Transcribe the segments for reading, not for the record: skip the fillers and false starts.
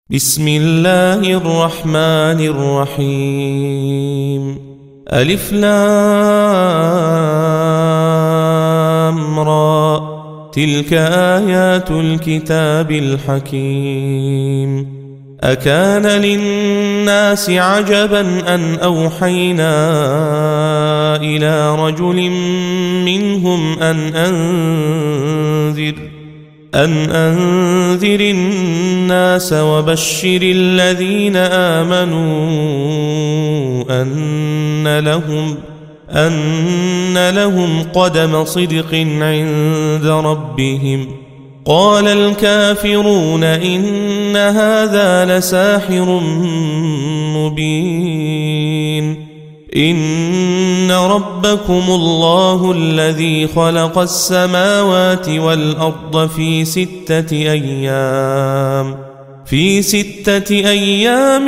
بسم الله الرحمن الرحيم. ألف لام را، تلك آيات الكتاب الحكيم. أكان للناس عجبا أن أوحينا إلى رجل منهم أن أنذر الناس وبشر الذين آمنوا أن لهم قدم صدق عند ربهم. قال الكافرون إن هذا لساحر مبين. إن ربكم الله الذي خلق السماوات والأرض في ستة أيام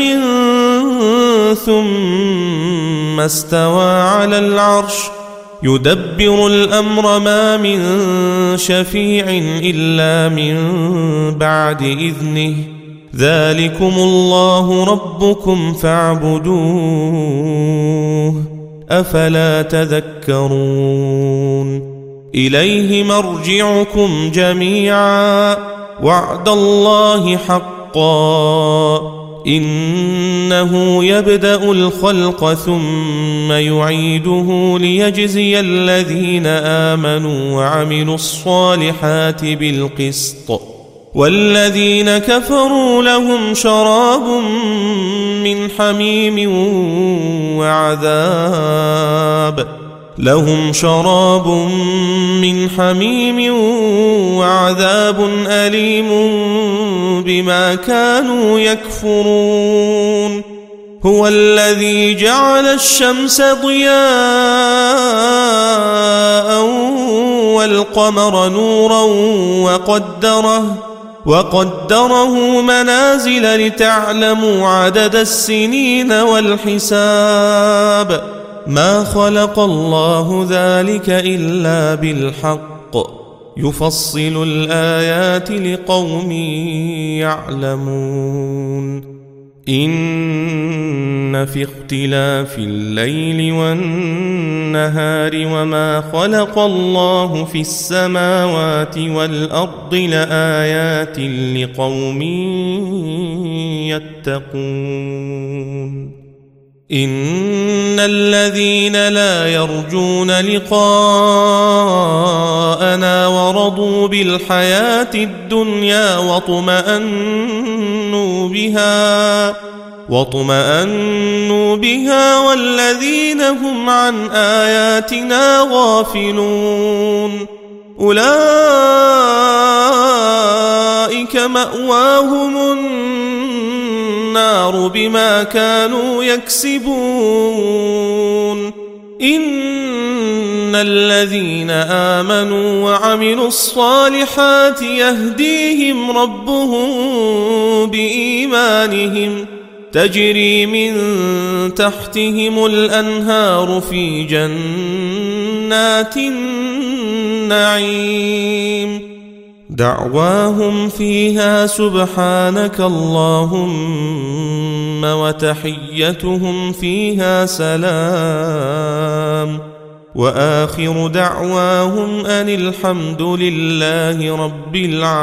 ثم استوى على العرش يدبر الأمر ما من شفيع إلا من بعد إذنه. ذلكم الله ربكم فاعبدوه أفلا تذكرون. إليه مرجعكم جميعا وعد الله حقا إنه يبدأ الخلق ثم يعيده ليجزي الذين آمنوا وعملوا الصالحات بالقسط. والذين كفروا لهم شراب من حميم وعذاب أليم بما كانوا يكفرون. هو الذي جعل الشمس ضياء والقمر نورا وقدره منازل لتعلموا عدد السنين والحساب. ما خلق الله ذلك إلا بالحق يفصل الآيات لقوم يعلمون. إن في اختلاف الليل والنهار وما خلق الله في السماوات والأرض لآيات لقوم يتقون. إن الذين لا يرجون لقاءنا ورضوا بالحياة الدنيا واطمأنوا بها والذين هم عن آياتنا غافلون أولئك مأواهم النار بما كانوا يكسبون. إن الذين آمنوا وعملوا الصالحات يهديهم ربهم بإيمانهم تجري من تحتهم الأنهار في جنات النعيم. دعواهم فيها سبحانك اللهم وتحيتهم فيها سلام وآخر دعواهم أن الحمد لله رب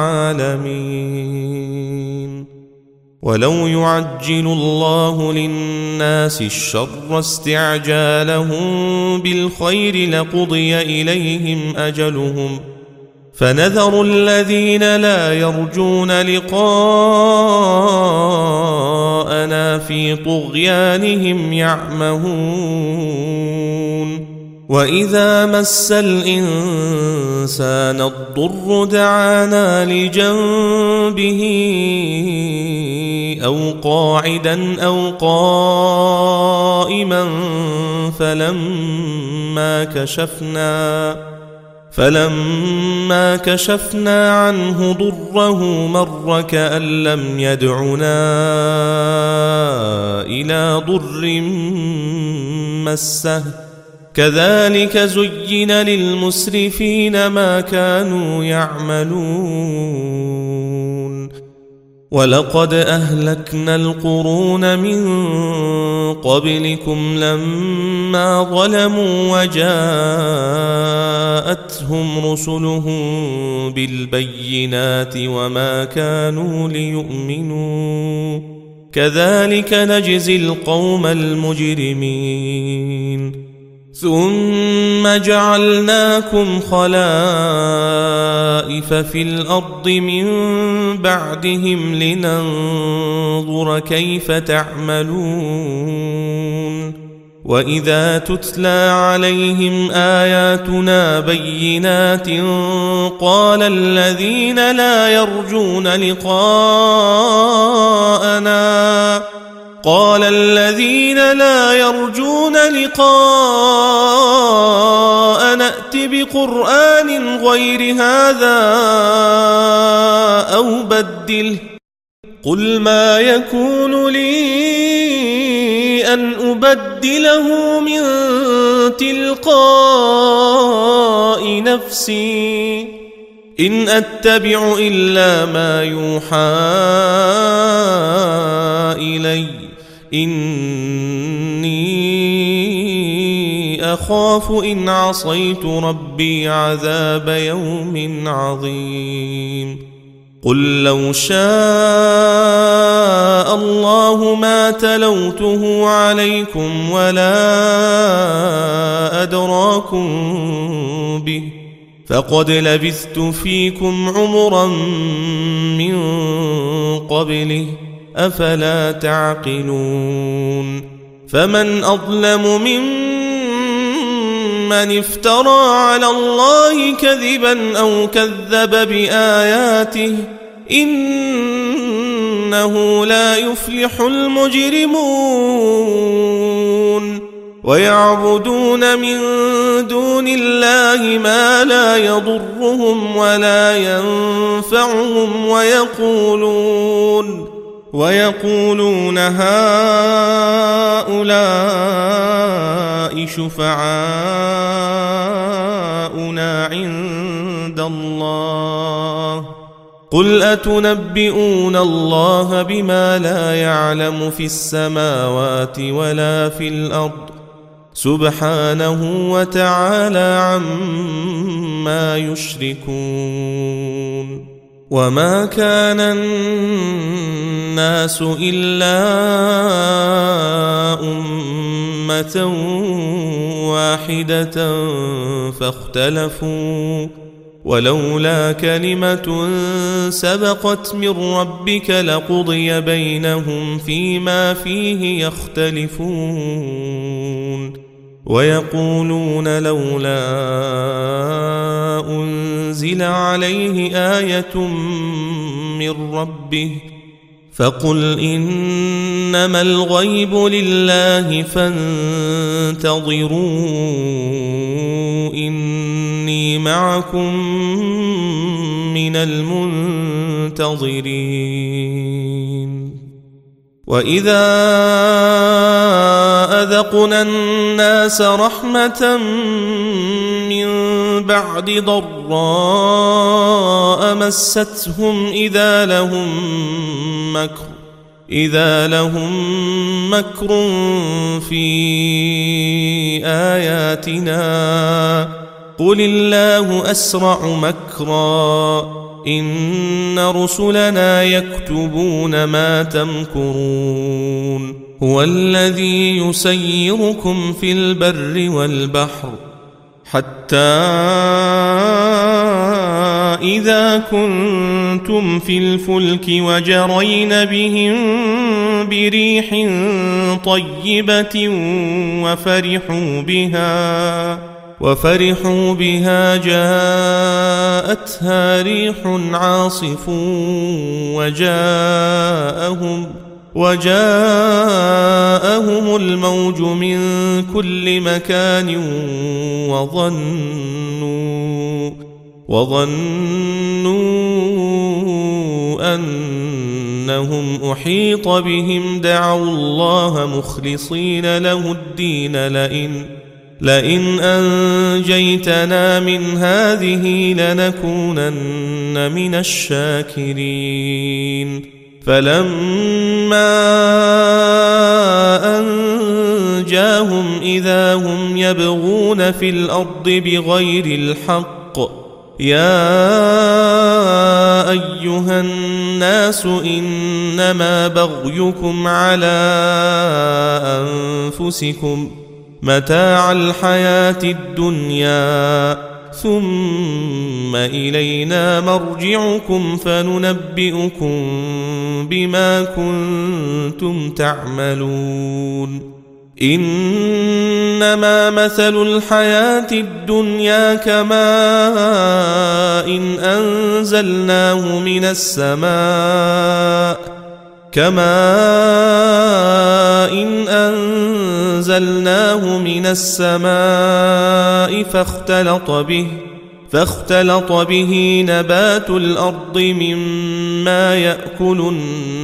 العالمين. ولو يعجل الله للناس الشر استعجالهم بالخير لقضي إليهم أجلهم فنذر الذين لا يرجون لقاءنا في طغيانهم يعمهون. وإذا مس الإنسان الضر دعانا لجنبه أو قاعدا أو قائما فلما كشفنا عنه ضره مر كأن لم يدعنا إلى ضر مسه. كذلك زين للمسرفين ما كانوا يعملون. ولقد أهلكنا القرون من قبلكم لما ظلموا وجاءتهم رسلهم بالبينات وما كانوا ليؤمنوا كذلك نجزي القوم المجرمين ثم جعلناكم خلائف في الأرض من بعدهم لننظر كيف تعملون وإذا تتلى عليهم آياتنا بينات قال الذين لا يرجون لقاءنا ائت بقرآن غير هذا أو بدله قل ما يكون لي أن أبدله من تلقاء نفسي إن أتبع إلا ما يوحى إلي إني أخاف إن عصيت ربي عذاب يوم عظيم قل لو شاء الله ما تلوته عليكم ولا أدراكم به فقد لبثت فيكم عمرا من قبله أفلا تعقلون فمن أظلم ممن افترى على الله كذبا أو كذب بآياته إنه لا يفلح المجرمون ويعبدون من دون الله ما لا يضرهم ولا ينفعهم ويقولون هؤلاء شفعاؤنا عند الله قل أتنبئون الله بما لا يعلم في السماوات ولا في الأرض سبحانه وتعالى عما يشركون وما كان الناس إلا أمة واحدة فاختلفوا ولولا كلمة سبقت من ربك لقضي بينهم فيما فيه يختلفون ويقولون لولا أنزل عليه آية من ربه فقل إنما الغيب لله فانتظروا إني معكم من المنتظرين وإذا أذقنا الناس رحمة من بعد ضراء مستهم إذا لهم مكر في آياتنا قل الله أسرع مكرا إن رسلنا يكتبون ما تمكرون هو الذي يسيركم في البر والبحر حتى إذا كنتم في الفلك وجرين بهم بريح طيبة وفرحوا بها جاءتها ريح عاصف وجاءهم الموج من كل مكان وظنوا أنهم أحيط بهم دعوا الله مخلصين له الدين لئن أنجيتنا من هذه لنكونن من الشاكرين فلما أنجاهم إذا هم يبغون في الأرض بغير الحق يا أيها الناس إنما بغيكم على أنفسكم متاع الحياة الدنيا ثم إلينا مرجعكم فننبئكم بما كنتم تعملون إنما مثل الحياة الدنيا كماء أنزلناه من السماء فاختلط به نبات الأرض مما يأكل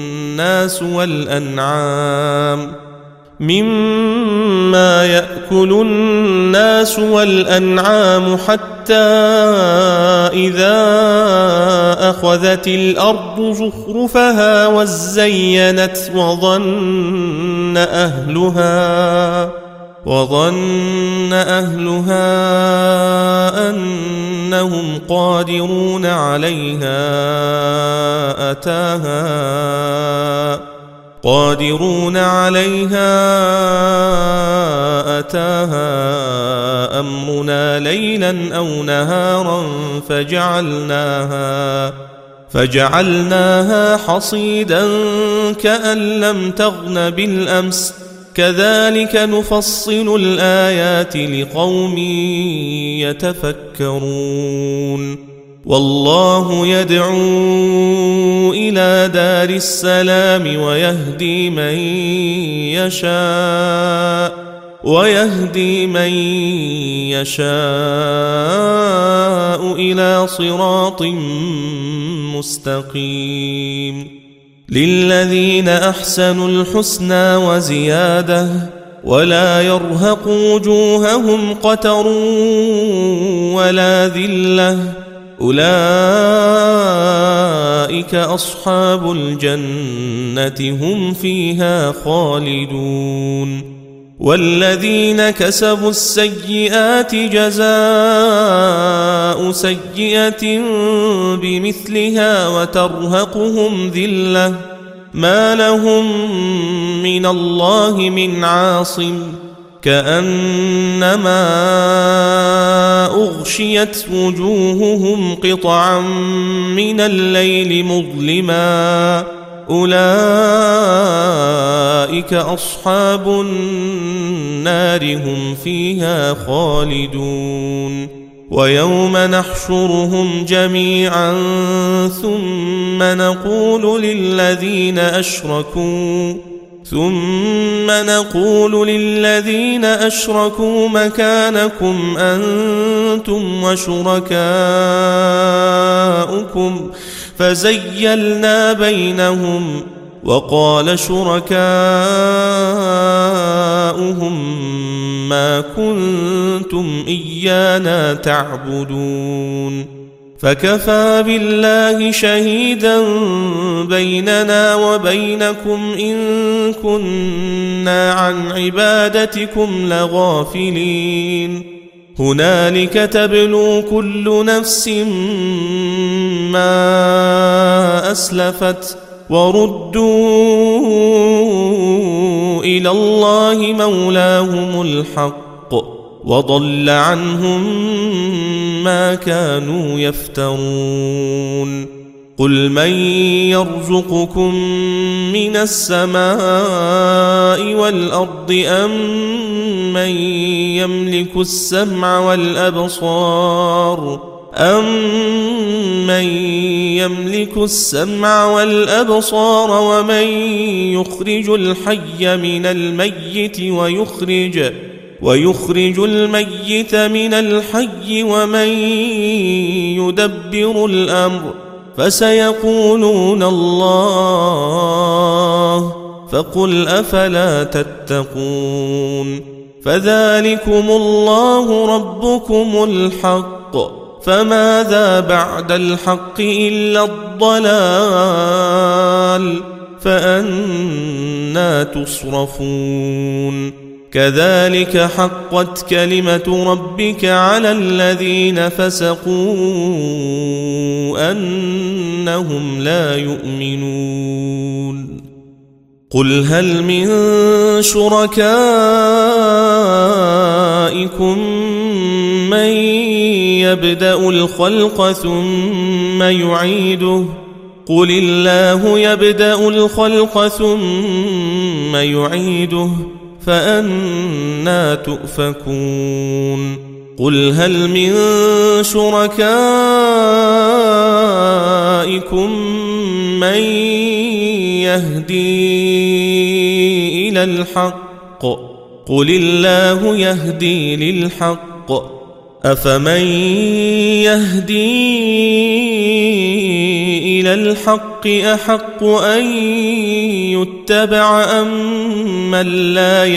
الناس والأنعام حتى إذا أخذت الأرض زخرفها وزينت وظن أهلها أنهم قادرون عليها أتاها أمرنا ليلا أو نهارا فجعلناها حصيدا كأن لم تغن بالأمس كذلك نفصل الآيات لقوم يتفكرون والله يدعو إلى دار السلام ويهدي من يشاء إلى صراط مستقيم للذين أحسنوا الحسنى وزيادة ولا يرهق وجوههم قتر ولا ذلة أولئك أصحاب الجنة هم فيها خالدون والذين كسبوا السيئات جزاء سيئة بمثلها وترهقهم ذلة ما لهم من الله من عاصم كأنما أغشيت وجوههم قطعا من الليل مظلما أولئك أصحاب النار هم فيها خالدون ويوم نحشرهم جميعا ثم نقول للذين أشركوا مكانكم أنتم وشركاؤكم فزيلنا بينهم وقال شركاؤهم ما كنتم إيانا تعبدون فكفى بالله شهيدا بيننا وبينكم إن كنا عن عبادتكم لغافلين هنالك تبلو كل نفس ما أسلفت وردوا إلى الله مولاهم الحق وضل عنهم ما كانوا يفترون قل من يرزقكم من السماء والأرض أم من يملك السمع والأبصار ومن يخرج الحي من الميت ويخرج الميت من الحي ومن يدبر الأمر فسيقولون الله فقل أفلا تتقون فذلكم الله ربكم الحق فماذا بعد الحق إلا الضلال فأنى تصرفون كذلك حقت كلمة ربك على الذين فسقوا أنهم لا يؤمنون قل هل من شركائكم من يبدأ الخلق ثم يعيده قل الله يبدأ الخلق ثم يعيده فأنى تؤفكون قل هل من شركائكم من يهدي إلى الحق قل الله يهدي للحق أفمن يهدي إلى الحق أحق أن يتبع أمن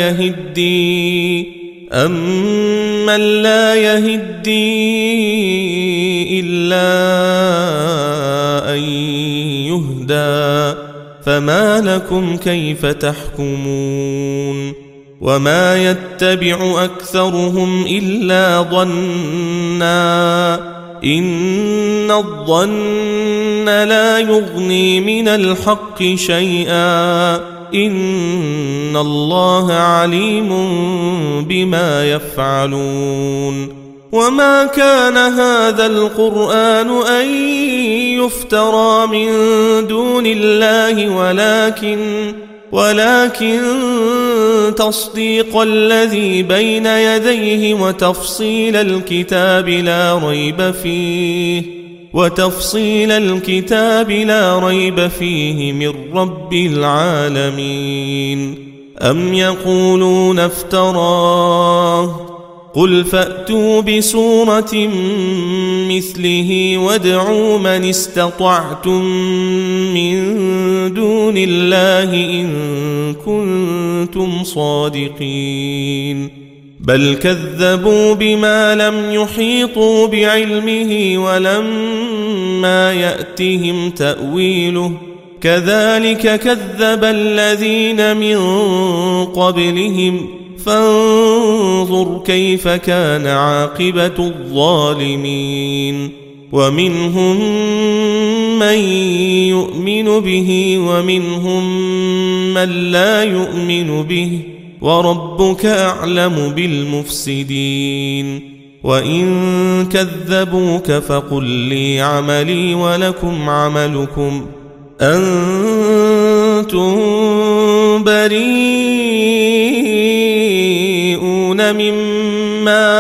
لا يهدي إلا أن يهدى فما لكم كيف تحكمون وما يتبع أكثرهم إلا ظنا إن الظن لا يغني من الحق شيئا إن الله عليم بما يفعلون وما كان هذا القرآن أن يفترى من دون الله ولكن تصديق الذي بين يديه وتفصيل الكتاب لا ريب فيه من رب العالمين أم يقولون افتراه قل فأتوا بسورة مثله وادعوا من استطعتم من دون الله إن كنتم صادقين بل كذبوا بما لم يحيطوا بعلمه ولما يأتهم تأويله كذلك كذب الذين من قبلهم فانظر كيف كان عاقبة الظالمين ومنهم من يؤمن به ومنهم من لا يؤمن به وربك أعلم بالمفسدين وإن كذبوك فقل لي عملي ولكم عملكم أنتم بريئون مما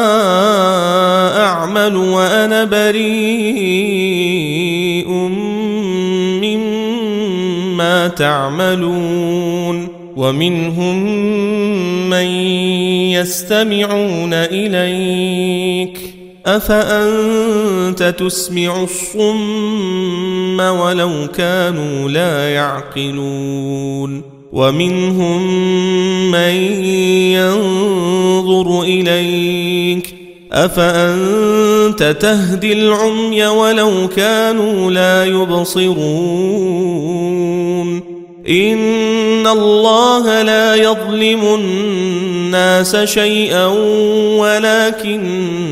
أعمل وأنا بريء مما تعملون ومنهم من يستمعون إليك أفأنت تسمع الصم ولو كانوا لا يعقلون ومنهم من ينظر إليك أفأنت تهدي العمي ولو كانوا لا يبصرون إن الله لا يظلم الناس شيئا ولكن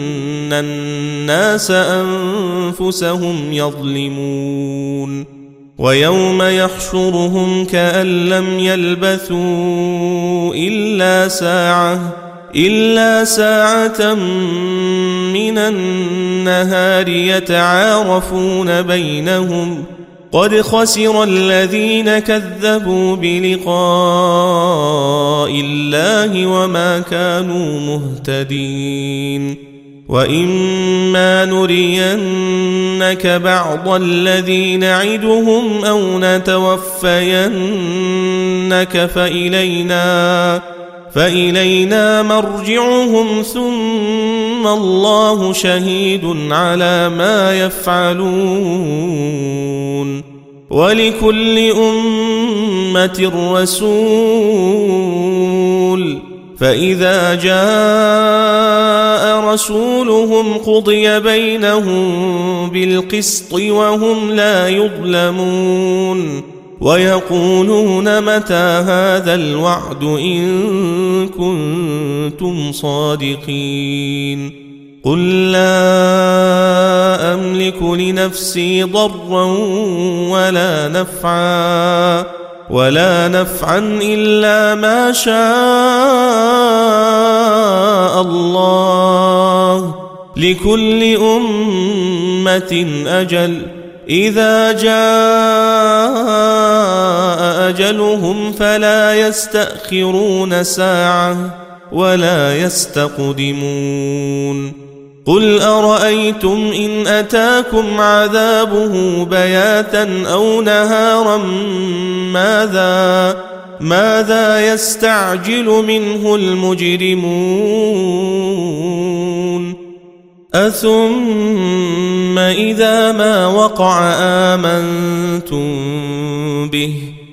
الناس أنفسهم يظلمون ويوم يحشرهم كأن لم يلبثوا إلا ساعة من النهار يتعارفون بينهم قد خسر الذين كذبوا بلقاء الله وما كانوا مهتدين وإما نرينك بعض الذي نعدهم أو نتوفينك فإلينا مرجعهم ثم الله شهيد على ما يفعلون ولكل أمة رسول فإذا جاء رسولهم قضي بينهم بالقسط وهم لا يظلمون ويقولون متى هذا الوعد إن كنتم صادقين قل لا أملك لنفسي ضرا ولا نفعا إلا ما شاء الله لكل أمة أجل إذا جاء أجلهم فلا يستأخرون ساعة ولا يستقدمون قل أرأيتم إن أتاكم عذابه بياتا أو نهارا ماذا يستعجل منه المجرمون أثم إذا ما وقع آمنتم به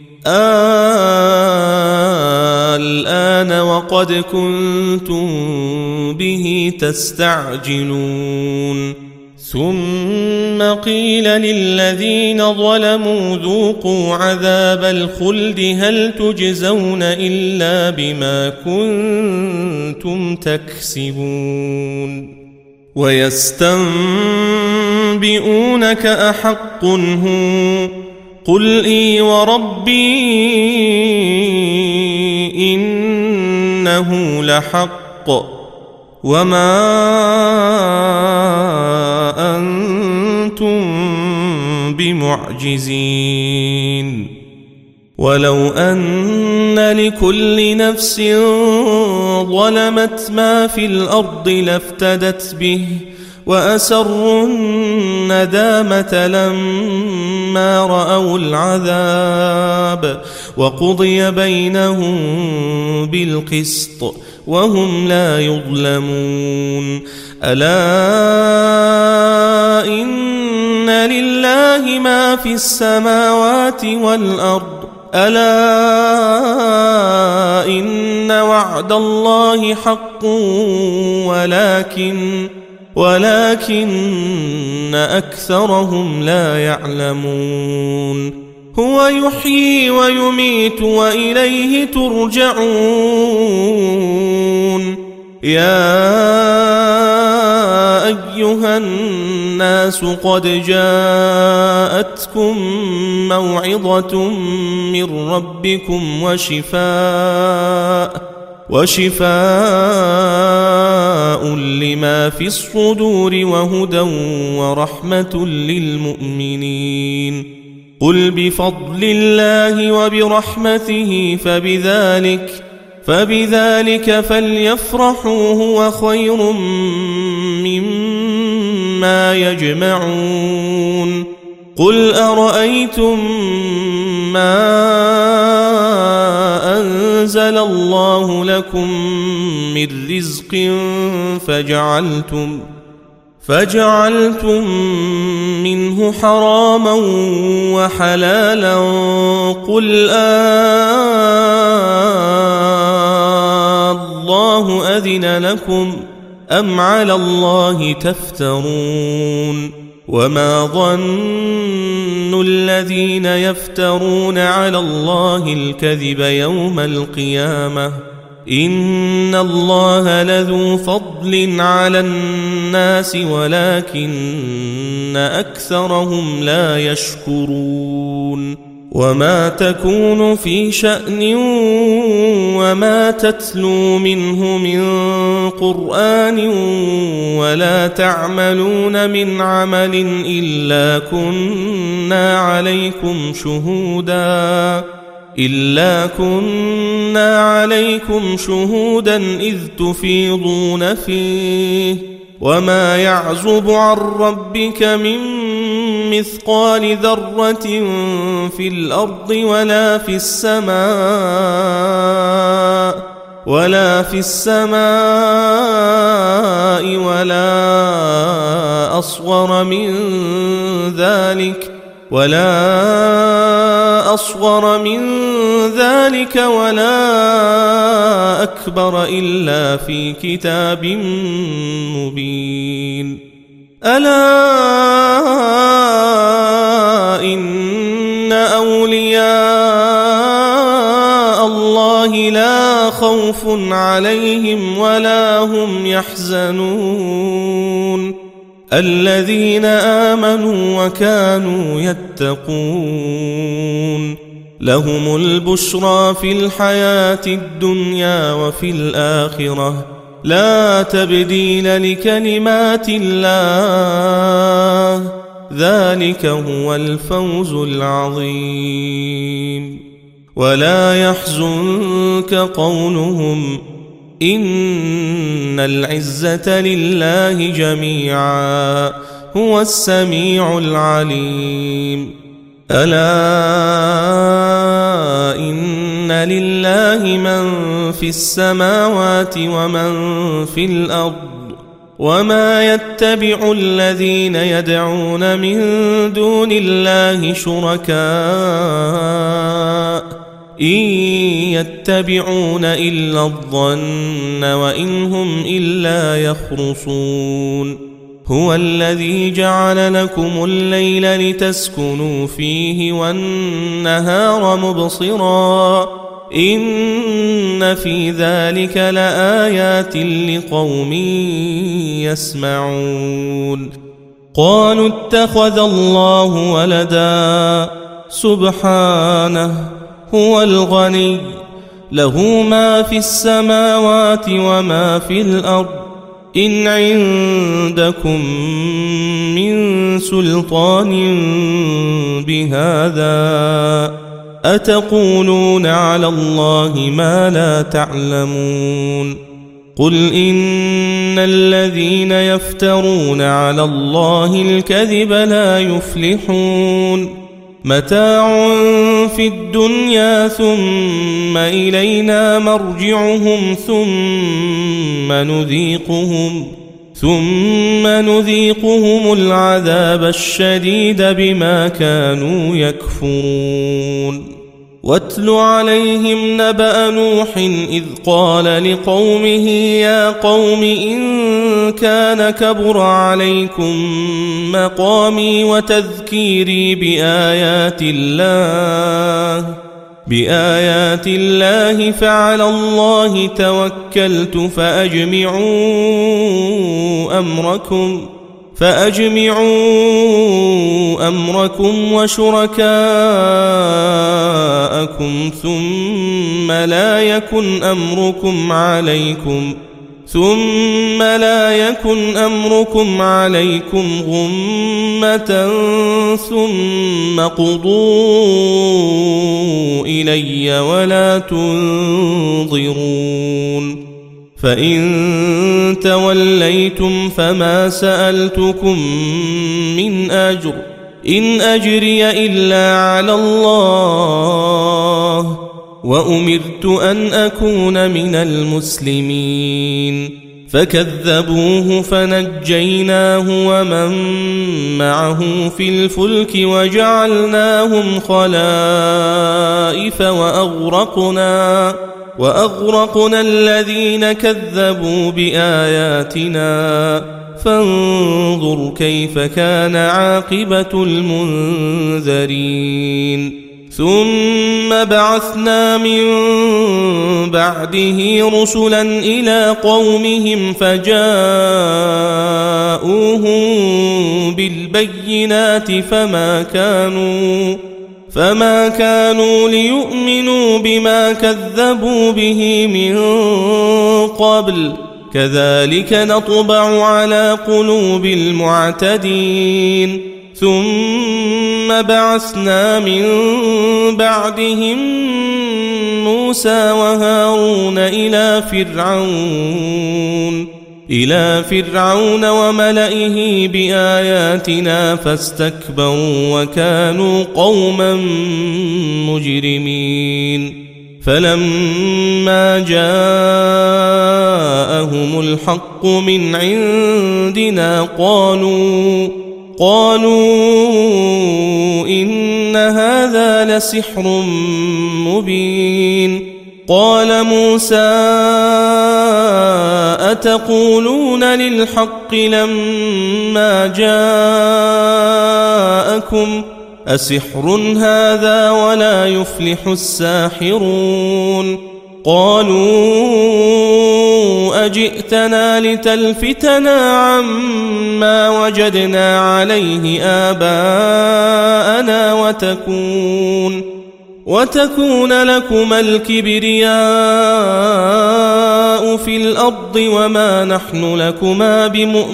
الآن وقد كنتم به تستعجلون ثم قيل للذين ظلموا ذوقوا عذاب الخلد هل تجزون إلا بما كنتم تكسبون ويستنبئونك أحق هو قل إي وربي إنه لحق وما أنتم بمعجزين ولو أن لكل نفس ظلمت ما في الأرض لافتدت به وأسروا الندامة لما رأوا العذاب وقضي بينهم بالقسط وهم لا يظلمون ألا إن لله ما في السماوات والأرض ألا إن وعد الله حق ولكن أكثرهم لا يعلمون هو يحيي ويميت وإليه ترجعون يا أيها الناس قد جاءتكم موعظة من ربكم وشفاء لما في الصدور وهدى ورحمة للمؤمنين قل بفضل الله وبرحمته فبذلك فليفرحوا هو خير مما يجمعون قل أرأيتم ما أنزل الله لكم من رزق فجعلتم منه حراما وحلالا قل الله أذن لكم أم على الله تفترون وما ظن الذين يفترون على الله الكذب يوم القيامة إن الله لذو فضل على الناس ولكن أكثرهم لا يشكرون وما تكون في شأن وما تتلو منه من قرآن ولا تعملون من عمل إلا كنا عليكم شهودا إذ تفيضون فيه وما يعزب عن ربك من مثقال ذرة في الأرض ولا في السماء ولا أصغر من ذلك ولا أصغر من ذلك ولا أكبر إلا في كتاب مبين. ألا إن أولياء الله لا خوف عليهم ولا هم يحزنون الذين آمنوا وكانوا يتقون لهم البشرى في الحياة الدنيا وفي الآخرة لا تبديل لكلمات الله ذلك هو الفوز العظيم. ولا يحزنك قولهم إن العزة لله جميعا هو السميع العليم. ألا إن لله من في السماوات ومن في الأرض وما يتبع الذين يدعون من دون الله شركاء إن يتبعون إلا الظن وإن هم إلا يخرصون. هو الذي جعل لكم الليل لتسكنوا فيه والنهار مبصرا إن في ذلك لآيات لقوم يسمعون. قالوا اتخذ الله ولدا سبحانه هو الغني له ما في السماوات وما في الأرض إن عندكم من سلطان بهذا أتقولون على الله ما لا تعلمون. قل إن الذين يفترون على الله الكذب لا يفلحون متاع في الدنيا ثم إلينا مرجعهم ثم نذيقهم العذاب الشديد بما كانوا يكفرون. واتل عليهم نبأ نوح إذ قال لقومه يا قوم إن كان كبر عليكم مقامي وتذكيري بآيات الله فعلى الله توكلت فأجمعوا أمركم وشركاءكم ثم لا يكن أمركم عليكم غمة ثم قضوا إلي ولا تنظرون. فإن توليتم فما سألتكم من أجر إن أجري إلا على الله وأمرت أن أكون من المسلمين. فكذبوه فنجيناه ومن معه في الفلك وجعلناهم خلائف وأغرقنا الذين كذبوا بآياتنا فانظر كيف كان عاقبة المنذرين. ثم بعثنا من بعده رسلا إلى قومهم فجاءوهم بالبينات فما كانوا ليؤمنوا بما كذبوا به من قبل كذلك نطبع على قلوب المعتدين. ثم بعثنا من بعدهم موسى وهارون إلى فرعون وملئه بآياتنا فاستكبروا وكانوا قوما مجرمين. فلما جاءهم الحق من عندنا قالوا إن إن هذا لسحر مبين. قال موسى أتقولون للحق لما جاءكم أسحر هذا ولا يفلح الساحرون. قالوا أجئتنا لتلفتنا عما وجدنا عليه آباءنا وتكون لكما الكبرياء في الأرض وما نحن لكما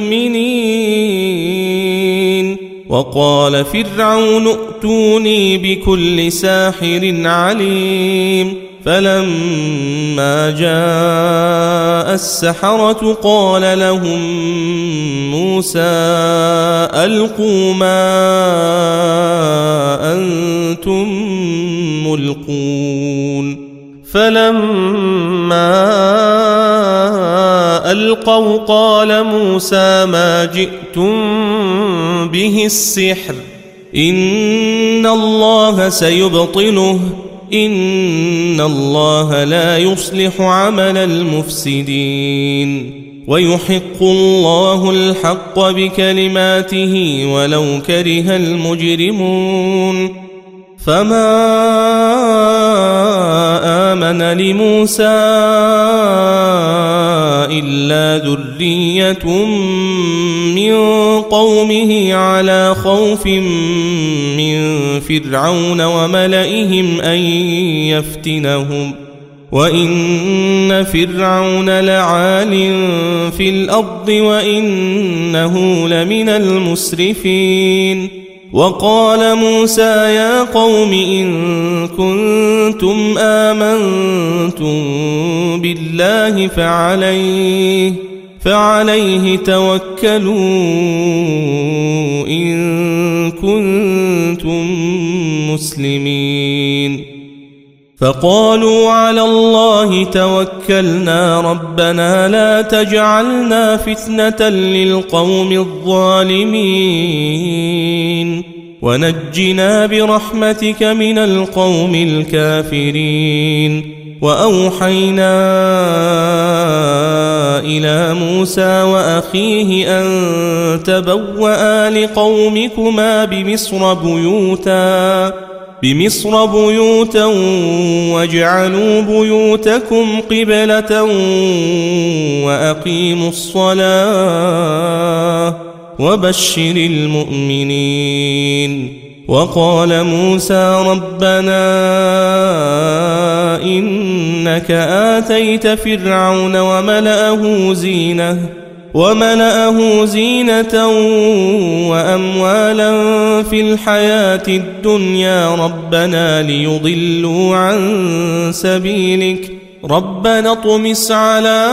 بمؤمنين. وقال فرعون ائتوني بكل ساحر عليم. فلما جاء السحرة قال لهم موسى ألقوا ما أنتم ملقون. فلما ألقوا قال موسى ما جئتم به السحر إن الله سيبطله إن الله لا يصلح عمل المفسدين. ويحق الله الحق بكلماته ولو كره المجرمون. فما آمن لموسى إلا ذرية من قومه على خوف من فرعون وملئهم أن يفتنهم وإن فرعون لعال في الأرض وإنه لمن المسرفين. وقال موسى يا قوم إن كنتم آمنتم بالله فعليه توكلوا إن كنتم مسلمين. فقالوا على الله توكلنا ربنا لا تجعلنا فتنة للقوم الظالمين ونجنا برحمتك من القوم الكافرين. وأوحينا إلى موسى وأخيه أن تبوأ لقومكما بمصر بيوتا واجعلوا بيوتكم قبلة وأقيموا الصلاة وبشر المؤمنين. وقال موسى ربنا إنك آتيت فرعون وملأه زينة وأموالا في الحياة الدنيا ربنا ليضلوا عن سبيلك ربنا اطمس على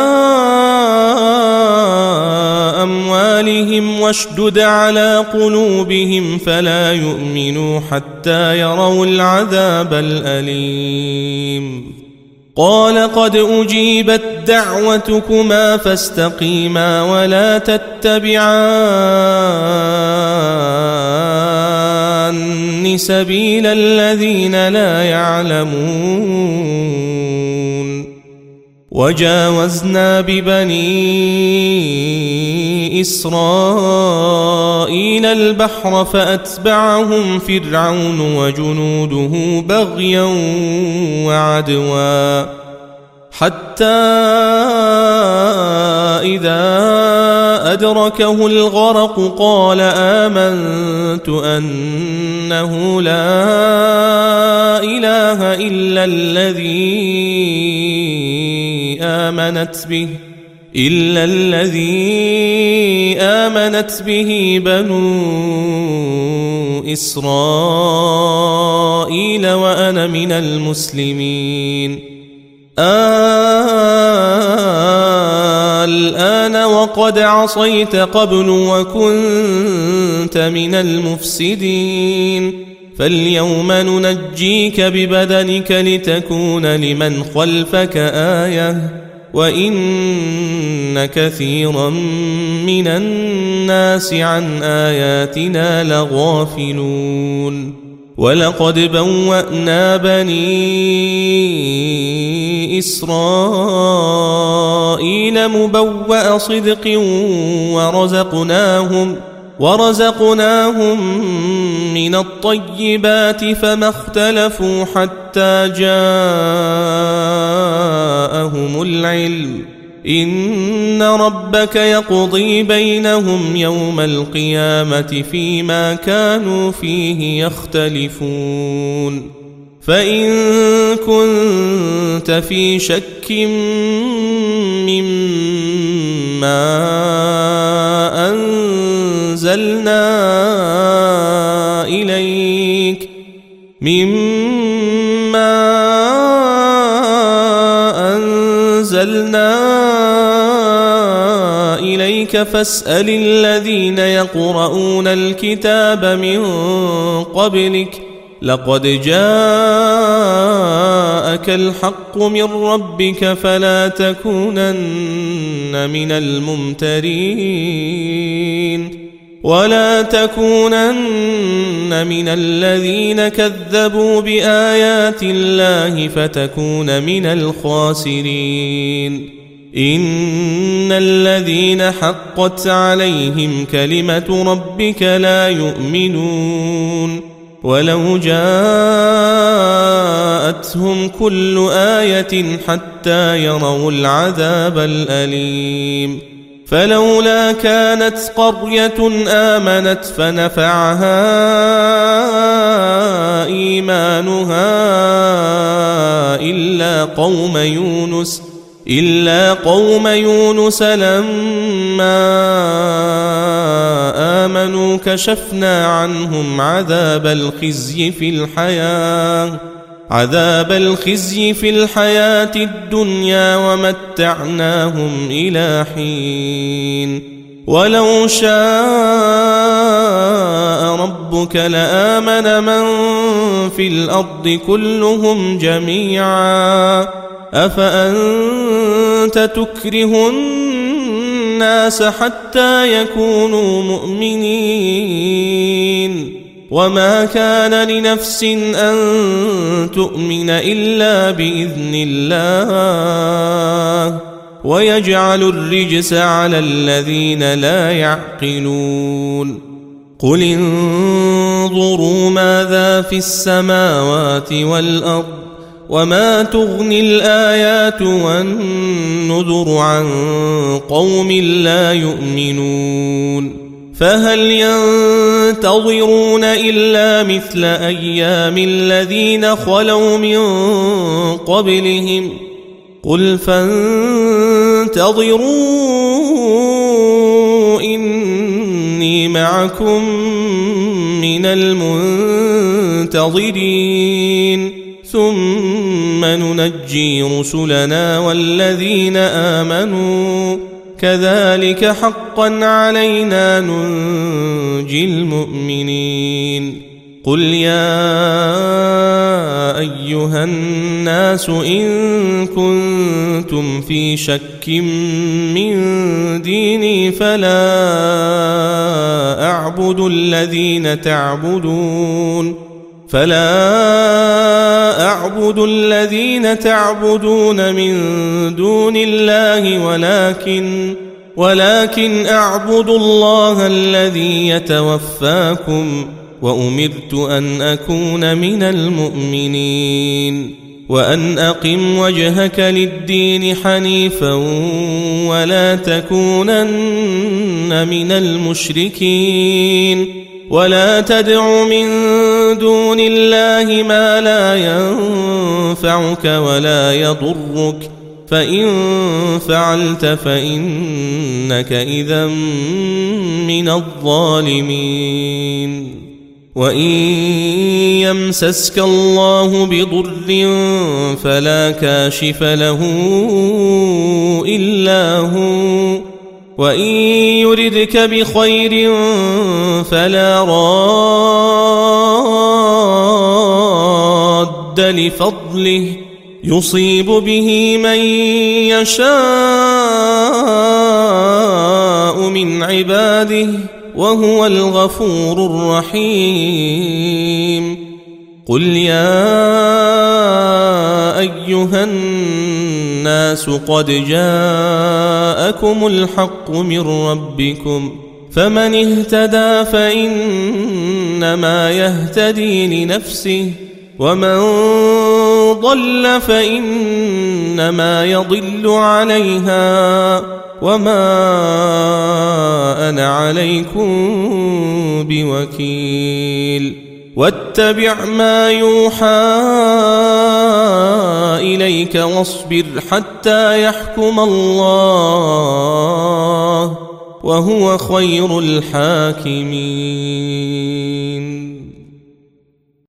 أموالهم واشدد على قلوبهم فلا يؤمنوا حتى يروا العذاب الأليم. قال قد أجيبت دعوتكما فاستقيما ولا تتبعان سبيل الذين لا يعلمون. وجاوزنا ببني إسرائيل البحر فأتبعهم فرعون وجنوده بغيا وعدوا حتى إذا أدركه الغرق قال آمنت أنه لا إله إلا الذي آمنت به بنو إسرائيل وأنا من المسلمين. الآن وقد عصيت قبل وكنت من المفسدين فاليوم ننجيك ببدنك لتكون لمن خلفك آية وإن كثيرا من الناس عن آياتنا لغافلون. ولقد بوأنا بني إسرائيل مبوأ صدق ورزقناهم من الطيبات فما اختلفوا حتى جاءهم العلم إن ربك يقضي بينهم يوم القيامة فيما كانوا فيه يختلفون فإن كنت في شك مما أنزلنا إليك فاسأل الذين يقرؤون الكتاب من قبلك لقد جاءك الحق من ربك فلا تكونن من الممترين ولا تكونن من الذين كذبوا بآيات الله فتكون من الخاسرين إن الذين حقت عليهم كلمة ربك لا يؤمنون ولو جاءتهم كل آية حتى يروا العذاب الأليم فلولا كانت قرية آمنت فنفعها إيمانها إلا قوم يونس لما آمنوا كشفنا عنهم عذاب الخزي في الحياة الدنيا ومتعناهم إلى حين ولو شاء ربك لآمن من في الأرض كلهم جميعا أفأنت تكره الناس حتى يكونوا مؤمنين وما كان لنفس أن تؤمن إلا بإذن الله ويجعل الرجس على الذين لا يعقلون قل انظروا ماذا في السماوات والأرض وما تغني الآيات والنذر عن قوم لا يؤمنون فهل ينتظرون إلا مثل أيام الذين خلوا من قبلهم قل فانتظروا إني معكم من المنتظرين ثم ننجي رسلنا والذين آمنوا كذلك حقا علينا ننجي المؤمنين قل يا أيها الناس إن كنتم في شك من ديني فلا أعبد الذين تعبدون من دون الله ولكن أعبد الله الذي يتوفاكم وأمرت أن أكون من المؤمنين وأن أقم وجهك للدين حنيفا ولا تكونن من المشركين ولا تدع من دون الله ما لا ينفعك ولا يضرك فإن فعلت فإنك إذا من الظالمين وإن يمسسك الله بضر فلا كاشف له إلا هو وإن يردك بخير فلا راد لفضله يصيب به من يشاء من عباده وهو الغفور الرحيم قل يا أيها الناس قد جاءكم الحق من ربكم فمن اهتدى فإنما يهتدي لنفسه ومن ضل فإنما يضل عليها وما أنا عليكم بوكيل واتبع ما يوحى إليك واصبر حتى يحكم الله وهو خير الحاكمين.